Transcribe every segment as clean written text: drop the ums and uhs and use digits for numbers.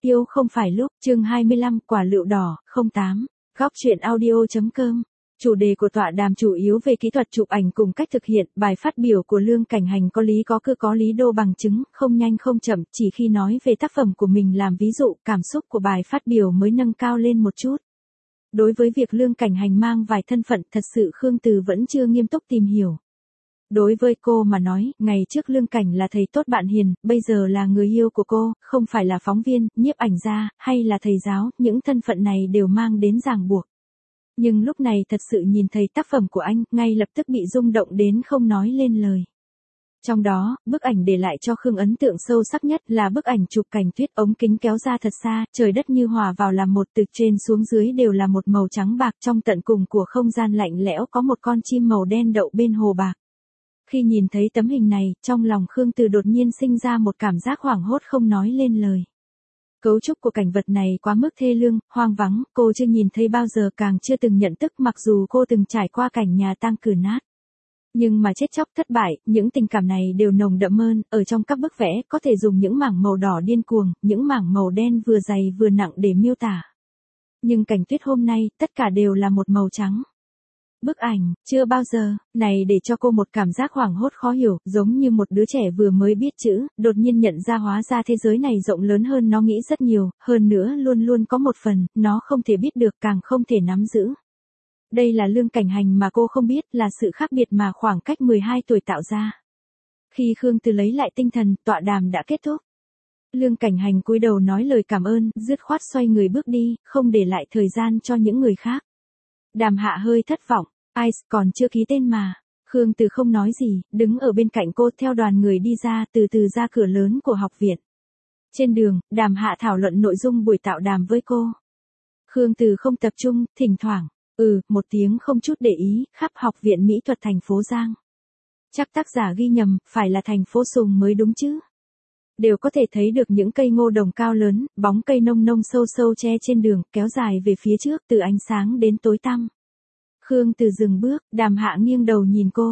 Yêu không phải lúc, chương 25, quả lựu đỏ, 08. Góc truyện audio.com. Chủ đề của tọa đàm chủ yếu về kỹ thuật chụp ảnh cùng cách thực hiện. Bài phát biểu của Lương Cảnh Hành có lý có cư có lý đô bằng chứng, không nhanh không chậm, chỉ khi nói về tác phẩm của mình làm ví dụ, cảm xúc của bài phát biểu mới nâng cao lên một chút. Đối với việc Lương Cảnh Hành mang vài thân phận, thật sự Khương Từ vẫn chưa nghiêm túc tìm hiểu. Đối với cô mà nói, ngày trước Lương Cảnh là thầy tốt bạn hiền, bây giờ là người yêu của cô, không phải là phóng viên, nhiếp ảnh gia, hay là thầy giáo, những thân phận này đều mang đến ràng buộc. Nhưng lúc này thật sự nhìn thấy tác phẩm của anh, ngay lập tức bị rung động đến không nói lên lời. Trong đó, bức ảnh để lại cho Khương ấn tượng sâu sắc nhất là bức ảnh chụp cảnh tuyết, ống kính kéo ra thật xa, trời đất như hòa vào làm một, từ trên xuống dưới đều là một màu trắng bạc, trong tận cùng của không gian lạnh lẽo có một con chim màu đen đậu bên hồ bạc. Khi nhìn thấy tấm hình này, trong lòng Khương Từ đột nhiên sinh ra một cảm giác hoảng hốt không nói lên lời. Cấu trúc của cảnh vật này quá mức thê lương, hoang vắng, cô chưa nhìn thấy bao giờ, càng chưa từng nhận thức, mặc dù cô từng trải qua cảnh nhà tang cửa nát. Nhưng mà chết chóc thất bại, những tình cảm này đều nồng đậm hơn, ở trong các bức vẽ, có thể dùng những mảng màu đỏ điên cuồng, những mảng màu đen vừa dày vừa nặng để miêu tả. Nhưng cảnh tuyết hôm nay, tất cả đều là một màu trắng. Bức ảnh, chưa bao giờ, này để cho cô một cảm giác hoảng hốt khó hiểu, giống như một đứa trẻ vừa mới biết chữ, đột nhiên nhận ra hóa ra thế giới này rộng lớn hơn nó nghĩ rất nhiều, hơn nữa luôn luôn có một phần, nó không thể biết được, càng không thể nắm giữ. Đây là Lương Cảnh Hành mà cô không biết, là sự khác biệt mà khoảng cách 12 tuổi tạo ra. Khi Khương Từ lấy lại tinh thần, tọa đàm đã kết thúc. Lương Cảnh Hành cúi đầu nói lời cảm ơn, dứt khoát xoay người bước đi, không để lại thời gian cho những người khác. Đàm Hạ hơi thất vọng, Ice còn chưa ký tên mà. Khương Từ không nói gì, đứng ở bên cạnh cô theo đoàn người đi ra, từ từ ra cửa lớn của học viện. Trên đường, Đàm Hạ thảo luận nội dung buổi tạo đàm với cô. Khương Từ không tập trung, thỉnh thoảng, một tiếng không chút để ý, khắp học viện mỹ thuật thành phố Giang. Chắc tác giả ghi nhầm, phải là thành phố Sùng mới đúng chứ. Đều có thể thấy được những cây ngô đồng cao lớn, bóng cây nông nông sâu sâu che trên đường, kéo dài về phía trước, từ ánh sáng đến tối tăm. Khương Từ dừng bước, Đàm Hạ nghiêng đầu nhìn cô.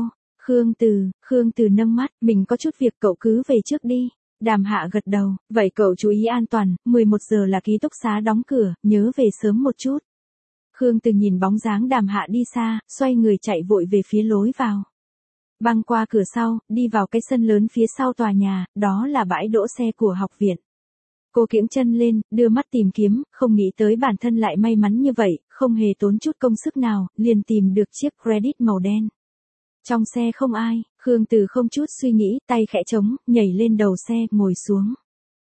Khương Từ nâng mắt, mình có chút việc, cậu cứ về trước đi. Đàm Hạ gật đầu, vậy cậu chú ý an toàn, 11 giờ là ký túc xá đóng cửa, nhớ về sớm một chút. Khương Từ nhìn bóng dáng Đàm Hạ đi xa, xoay người chạy vội về phía lối vào. Băng qua cửa sau, đi vào cái sân lớn phía sau tòa nhà, đó là bãi đỗ xe của học viện. Cô kiễng chân lên, đưa mắt tìm kiếm, không nghĩ tới bản thân lại may mắn như vậy, không hề tốn chút công sức nào, liền tìm được chiếc Credit màu đen. Trong xe không ai, Khương Từ không chút suy nghĩ, tay khẽ trống, nhảy lên đầu xe, ngồi xuống.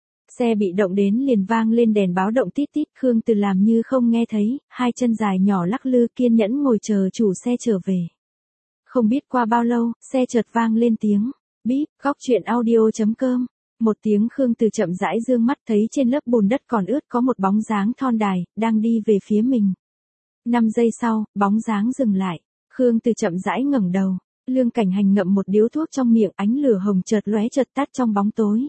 Xe bị động đến liền vang lên đèn báo động tít tít, Khương Từ làm như không nghe thấy, hai chân dài nhỏ lắc lư kiên nhẫn ngồi chờ chủ xe trở về. Không biết qua bao lâu, xe chợt vang lên tiếng bíp, góc truyện audio.com. Một tiếng, Khương Từ chậm rãi dương mắt thấy trên lớp bùn đất còn ướt có một bóng dáng thon dài, đang đi về phía mình. 5 giây sau, bóng dáng dừng lại. Khương Từ chậm rãi ngẩng đầu. Lương Cảnh Hành ngậm một điếu thuốc trong miệng, ánh lửa hồng chợt lóe chợt tắt trong bóng tối.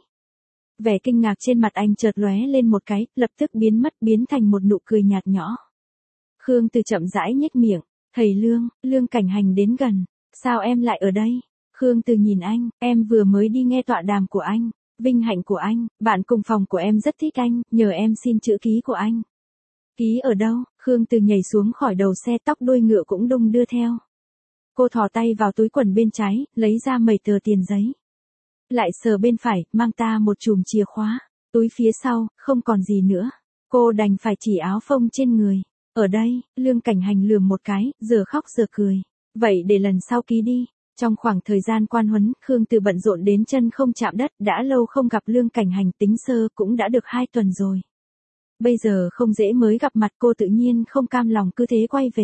Vẻ kinh ngạc trên mặt anh chợt lóe lên một cái, lập tức biến mất, biến thành một nụ cười nhạt nhõ. Khương Từ chậm rãi nhếch miệng. Thầy Lương, Lương Cảnh Hành đến gần. Sao em lại ở đây? Khương Từ nhìn anh, em vừa mới đi nghe tọa đàm của anh. Vinh hạnh của anh, bạn cùng phòng của em rất thích anh, nhờ em xin chữ ký của anh. Ký ở đâu? Khương Từ nhảy xuống khỏi đầu xe, tóc đuôi ngựa cũng đung đưa theo. Cô thò tay vào túi quần bên trái, lấy ra mấy tờ tiền giấy. Lại sờ bên phải, mang ta một chùm chìa khóa. Túi phía sau, không còn gì nữa. Cô đành phải chỉ áo phông trên người. Ở đây, Lương Cảnh Hành lườm một cái, giờ khóc giờ cười. Vậy để lần sau ký đi. Trong khoảng thời gian quan huấn, Khương Từ bận rộn đến chân không chạm đất, đã lâu không gặp Lương Cảnh Hành, tính sơ cũng đã được 2 tuần rồi. Bây giờ không dễ mới gặp mặt, cô tự nhiên không cam lòng cứ thế quay về.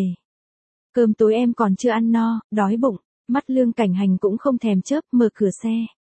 Cơm tối em còn chưa ăn no, đói bụng. Mắt Lương Cảnh Hành cũng không thèm chớp, mở cửa xe.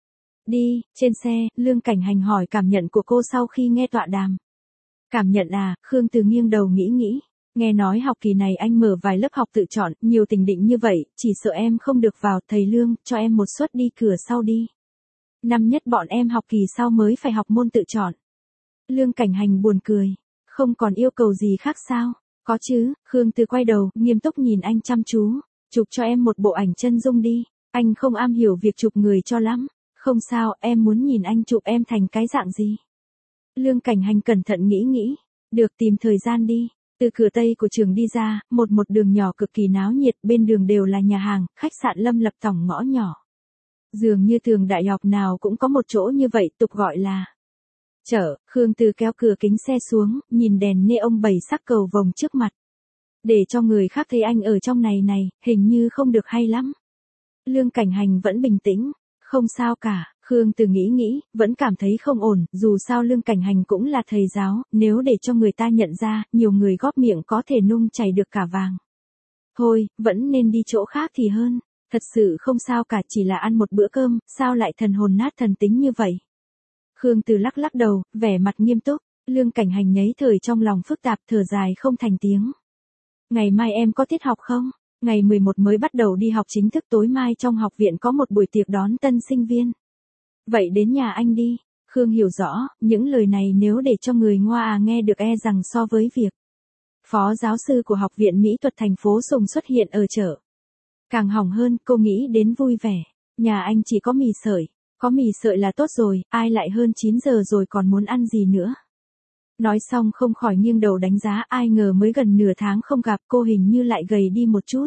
Đi. Trên xe, Lương Cảnh Hành hỏi cảm nhận của cô sau khi nghe tọa đàm. Cảm nhận à? Khương Từ nghiêng đầu nghĩ. Nghe nói học kỳ này anh mở vài lớp học tự chọn, nhiều tình định như vậy, chỉ sợ em không được vào, thầy Lương, cho em một suất đi cửa sau đi. Năm nhất bọn em học kỳ sau mới phải học môn tự chọn. Lương Cảnh Hành buồn cười. Không còn yêu cầu gì khác sao? Có chứ. Khương Từ quay đầu, nghiêm túc nhìn anh chăm chú. Chụp cho em một bộ ảnh chân dung đi. Anh không am hiểu việc chụp người cho lắm. Không sao, em muốn nhìn anh chụp em thành cái dạng gì? Lương Cảnh Hành cẩn thận nghĩ. Được, tìm thời gian đi. Từ cửa tây của trường đi ra, một đường nhỏ cực kỳ náo nhiệt, bên đường đều là nhà hàng, khách sạn lâm lập tỏng ngõ nhỏ. Dường như trường đại học nào cũng có một chỗ như vậy, tục gọi là chợ. Khương Từ kéo cửa kính xe xuống, nhìn đèn neon 7 sắc cầu vồng trước mặt. Để cho người khác thấy anh ở trong này, hình như không được hay lắm. Lương Cảnh Hành vẫn bình tĩnh. Không sao cả, Khương Từ nghĩ, vẫn cảm thấy không ổn, dù sao Lương Cảnh Hành cũng là thầy giáo, nếu để cho người ta nhận ra, nhiều người góp miệng có thể nung chảy được cả vàng. Thôi, vẫn nên đi chỗ khác thì hơn, thật sự không sao cả, chỉ là ăn một bữa cơm, sao lại thần hồn nát thần tính như vậy. Khương Từ lắc đầu, vẻ mặt nghiêm túc, Lương Cảnh Hành nhấy thời trong lòng phức tạp, thở dài không thành tiếng. Ngày mai em có tiết học không? Ngày 11 mới bắt đầu đi học chính thức, tối mai trong học viện có một buổi tiệc đón tân sinh viên. Vậy đến nhà anh đi. Khương hiểu rõ, những lời này nếu để cho người ngoa nghe được e rằng so với việc phó giáo sư của Học viện Mỹ thuật thành phố Sùng xuất hiện ở chợ càng hỏng hơn, cô nghĩ đến vui vẻ. Nhà anh chỉ có mì sợi. Có mì sợi là tốt rồi, ai lại hơn 9 giờ rồi còn muốn ăn gì nữa. Nói xong không khỏi nghiêng đầu đánh giá, ai ngờ mới gần nửa tháng không gặp cô hình như lại gầy đi một chút.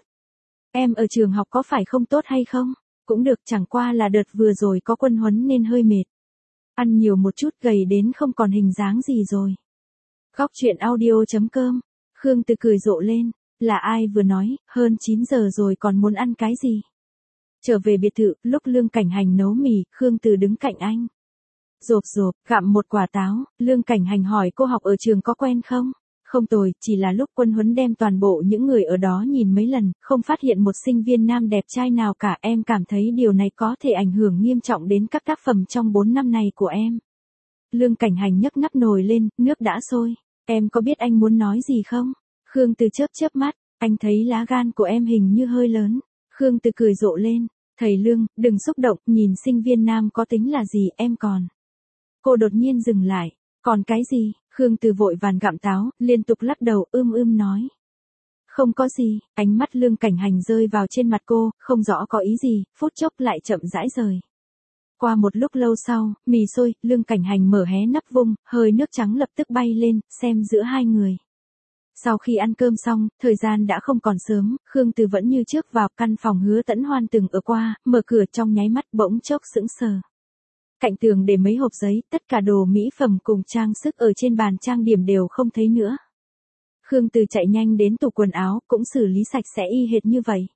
Em ở trường học có phải không tốt hay không? Cũng được, chẳng qua là đợt vừa rồi có quân huấn nên hơi mệt. Ăn nhiều một chút, gầy đến không còn hình dáng gì rồi. Góc truyện audio.com. Khương Từ cười rộ lên. Là ai vừa nói, hơn 9 giờ rồi còn muốn ăn cái gì? Trở về biệt thự, lúc Lương Cảnh Hành nấu mì, Khương Từ đứng cạnh anh. Rộp gặm một quả táo, Lương Cảnh Hành hỏi cô học ở trường có quen không? Không tồi, chỉ là lúc quân huấn đem toàn bộ những người ở đó nhìn mấy lần, không phát hiện một sinh viên nam đẹp trai nào cả. Em cảm thấy điều này có thể ảnh hưởng nghiêm trọng đến các tác phẩm trong 4 năm này của em. Lương Cảnh Hành nhấc nắp nồi lên, nước đã sôi. Em có biết anh muốn nói gì không? Khương Từ chớp mắt, anh thấy lá gan của em hình như hơi lớn. Khương Từ cười rộ lên, thầy Lương, đừng xúc động, nhìn sinh viên nam có tính là gì, em còn. Cô đột nhiên dừng lại, còn cái gì? Khương Từ vội vàng gặm táo, liên tục lắc đầu, nói. Không có gì, ánh mắt Lương Cảnh Hành rơi vào trên mặt cô, không rõ có ý gì, phút chốc lại chậm rãi rời. Qua một lúc lâu sau, mì sôi, Lương Cảnh Hành mở hé nắp vung, hơi nước trắng lập tức bay lên, xem giữa hai người. Sau khi ăn cơm xong, thời gian đã không còn sớm, Khương Từ vẫn như trước vào căn phòng Hứa Tẫn Hoan từng ở qua, mở cửa trong nháy mắt bỗng chốc sững sờ. Cạnh tường để mấy hộp giấy, tất cả đồ mỹ phẩm cùng trang sức ở trên bàn trang điểm đều không thấy nữa. Khương Từ chạy nhanh đến tủ quần áo, cũng xử lý sạch sẽ y hệt như vậy.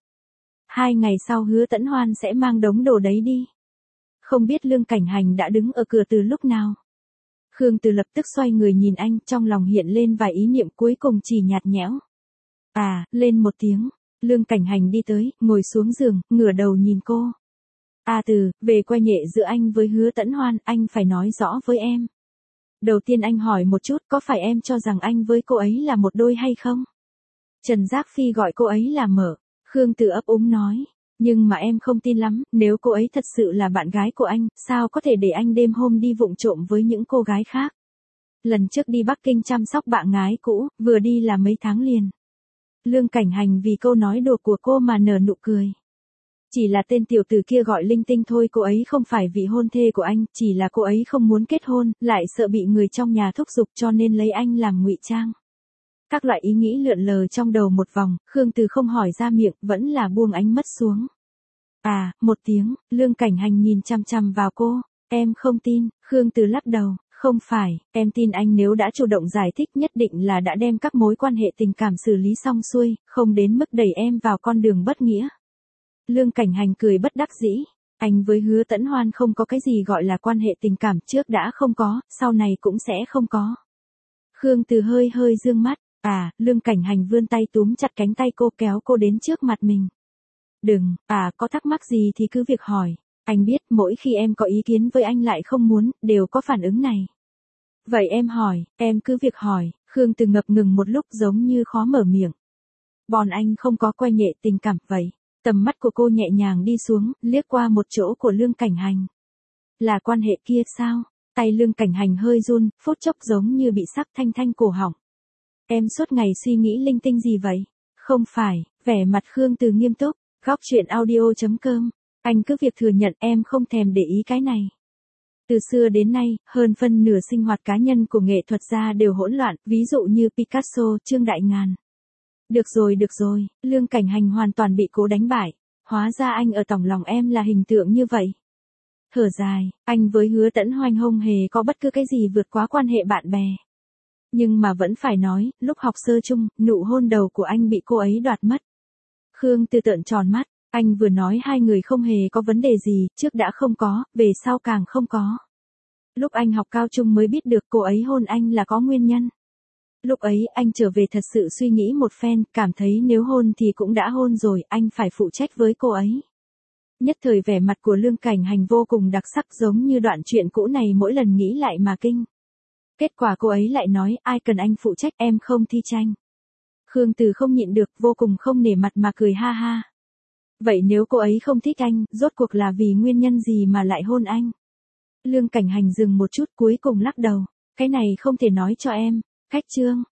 2 ngày sau Hứa Tẫn Hoan sẽ mang đống đồ đấy đi. Không biết Lương Cảnh Hành đã đứng ở cửa từ lúc nào. Khương Từ lập tức xoay người nhìn anh, trong lòng hiện lên vài ý niệm, cuối cùng chỉ nhạt nhẽo. À, lên một tiếng. Lương Cảnh Hành đi tới, ngồi xuống giường, ngửa đầu nhìn cô. Từ, về quay nhệ giữa anh với Hứa Tẫn Hoan, anh phải nói rõ với em. Đầu tiên anh hỏi một chút, có phải em cho rằng anh với cô ấy là một đôi hay không? Trần Giác Phi gọi cô ấy là mợ. Khương Từ ấp úng nói. Nhưng mà em không tin lắm, nếu cô ấy thật sự là bạn gái của anh, sao có thể để anh đêm hôm đi vụng trộm với những cô gái khác? Lần trước đi Bắc Kinh chăm sóc bạn gái cũ, vừa đi là mấy tháng liền. Lương Cảnh Hành vì câu nói đùa của cô mà nở nụ cười. Chỉ là tên tiểu tử kia gọi linh tinh thôi, cô ấy không phải vị hôn thê của anh, chỉ là cô ấy không muốn kết hôn, lại sợ bị người trong nhà thúc giục cho nên lấy anh làm ngụy trang. Các loại ý nghĩ lượn lờ trong đầu một vòng, Khương Từ không hỏi ra miệng, vẫn là buông ánh mắt xuống. Một tiếng, Lương Cảnh Hành nhìn chăm chăm vào cô. Em không tin, Khương Từ lắc đầu. Không phải, em tin anh nếu đã chủ động giải thích nhất định là đã đem các mối quan hệ tình cảm xử lý xong xuôi, không đến mức đẩy em vào con đường bất nghĩa. Lương Cảnh Hành cười bất đắc dĩ. Anh với Hứa Tẫn Hoan không có cái gì gọi là quan hệ tình cảm, trước đã không có, sau này cũng sẽ không có. Khương Từ hơi dương mắt. Lương Cảnh Hành vươn tay túm chặt cánh tay cô, kéo cô đến trước mặt mình. Đừng, có thắc mắc gì thì cứ việc hỏi. Anh biết mỗi khi em có ý kiến với anh lại không muốn, đều có phản ứng này. Vậy em hỏi, em cứ việc hỏi. Khương Từ ngập ngừng một lúc giống như khó mở miệng. Bọn anh không có quay nhẹ tình cảm vậy. Tầm mắt của cô nhẹ nhàng đi xuống, liếc qua một chỗ của Lương Cảnh Hành. Là quan hệ kia sao? Tay Lương Cảnh Hành hơi run, phút chốc giống như bị sắc thanh cổ họng. Em suốt ngày suy nghĩ linh tinh gì vậy? Không phải, vẻ mặt Khương Từ nghiêm túc. Góc truyện audio.com. Anh cứ việc thừa nhận em không thèm để ý cái này. Từ xưa đến nay, hơn phân nửa sinh hoạt cá nhân của nghệ thuật gia đều hỗn loạn, ví dụ như Picasso, Trương Đại Ngàn. Được rồi, Lương Cảnh Hành hoàn toàn bị cố đánh bại. Hóa ra anh ở tỏng lòng em là hình tượng như vậy. Thở dài, anh với Hứa Tẫn Hoành không hề có bất cứ cái gì vượt quá quan hệ bạn bè. Nhưng mà vẫn phải nói, lúc học sơ chung, nụ hôn đầu của anh bị cô ấy đoạt mất. Khương Từ trợn tròn mắt, anh vừa nói hai người không hề có vấn đề gì, trước đã không có, về sau càng không có. Lúc anh học cao trung mới biết được cô ấy hôn anh là có nguyên nhân. Lúc ấy anh trở về thật sự suy nghĩ một phen, cảm thấy nếu hôn thì cũng đã hôn rồi, anh phải phụ trách với cô ấy. Nhất thời vẻ mặt của Lương Cảnh Hành vô cùng đặc sắc, giống như đoạn chuyện cũ này mỗi lần nghĩ lại mà kinh. Kết quả cô ấy lại nói, ai cần anh phụ trách, em không thi tranh. Khương Từ không nhịn được, vô cùng không nể mặt mà cười ha ha. Vậy nếu cô ấy không thích anh, rốt cuộc là vì nguyên nhân gì mà lại hôn anh? Lương Cảnh Hành dừng một chút cuối cùng lắc đầu. Cái này không thể nói cho em. Cách chương.